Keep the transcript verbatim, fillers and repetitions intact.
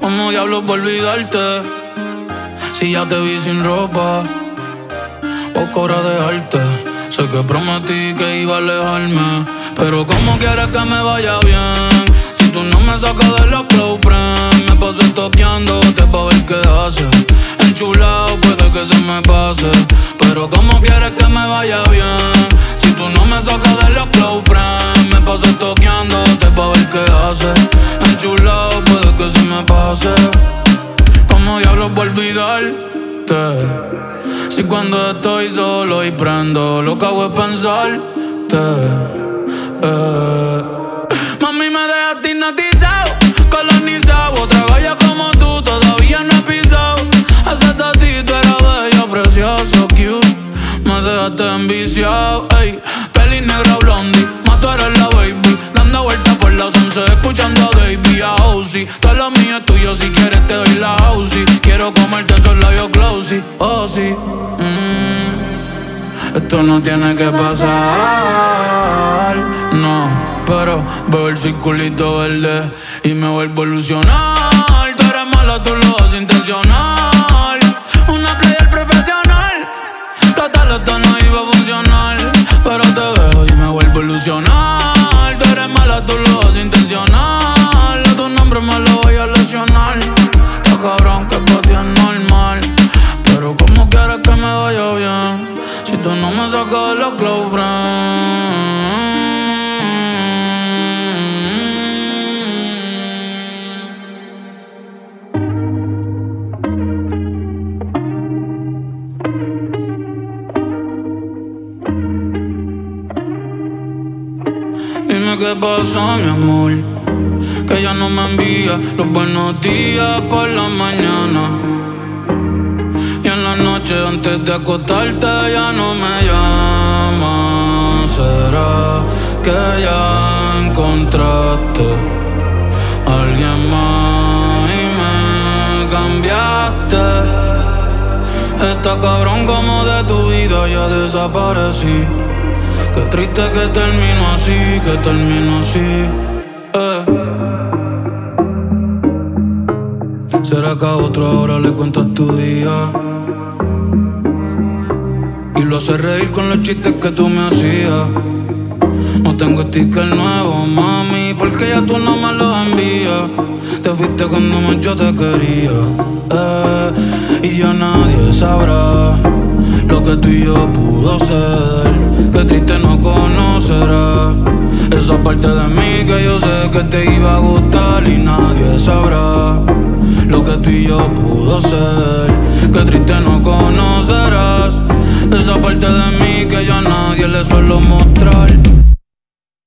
¿Cómo diablos voy a olvidarte? Si ya te vi sin ropa, poco hora de dejarte. Sé que prometí que iba a alejarme, pero ¿cómo quieres que me vaya bien? Si tú no me sacas de los close friends. Me pasé toqueándote pa' ver qué haces. Enchulado puede que se me pase, pero ¿cómo quieres que me vaya bien? Si tú no me sacas de los close friends. Me pasé toqueándote pa' ver qué haces. Enchulado puede que se me pase. ¿Cómo diablos voy a olvidarte? Si cuando estoy solo y prendo, lo que hago es pensarte. eh. Mami, me dejaste hipnotizado, colonizado. Otra galla como tú todavía no he pisado. Ese tatito era bello, precioso, cute. Me dejaste enviciado, ey. Peli negra blondie, más tú eres la baby. Dando vueltas por las once, escuchando a Baby, a Ozzy. Todo lo mío es tuyo, si quieres te doy la Ozzy. Quiero comerte esos labios glossy, oh sí. mm. Esto no tiene que pasar, no. Pero veo el circulito verde y me vuelvo a ilusionar. Tú eres mala, tú lo haces intencional. Una player profesional. Total, esto no iba a funcionar, pero te veo y me vuelvo a ilusionar. Tú eres mala, tú lo haces intencional. A tu nombre me lo voy a lesionar. Está cabrón que pa' ti es normal, pero ¿cómo quieres que me vaya bien? Si tú no me sacas de los close friends. Dime qué pasó, mi amor, que ya no me envía los buenos días por la mañana. Y en la noche antes de acostarte ya no me llamas. ¿Será que ya encontraste a alguien más y me cambiaste? Está cabrón como de tu vida ya desaparecí. Qué triste que termino así, que termino así, eh. ¿Será que a otro ahora le cuentas tu día? Y lo haces reír con los chistes que tú me hacías. No tengo sticker nuevo, mami, porque ya tú no me los envías. Te fuiste cuando más yo te quería, eh. Y ya nadie sabrá lo que tú y yo pudo ser. Qué triste no conocerás esa parte de mí que yo sé que te iba a gustar. Y nadie sabrá lo que tú y yo pudo ser. Qué triste no conocerás esa parte de mí que yo a nadie le suelo mostrar.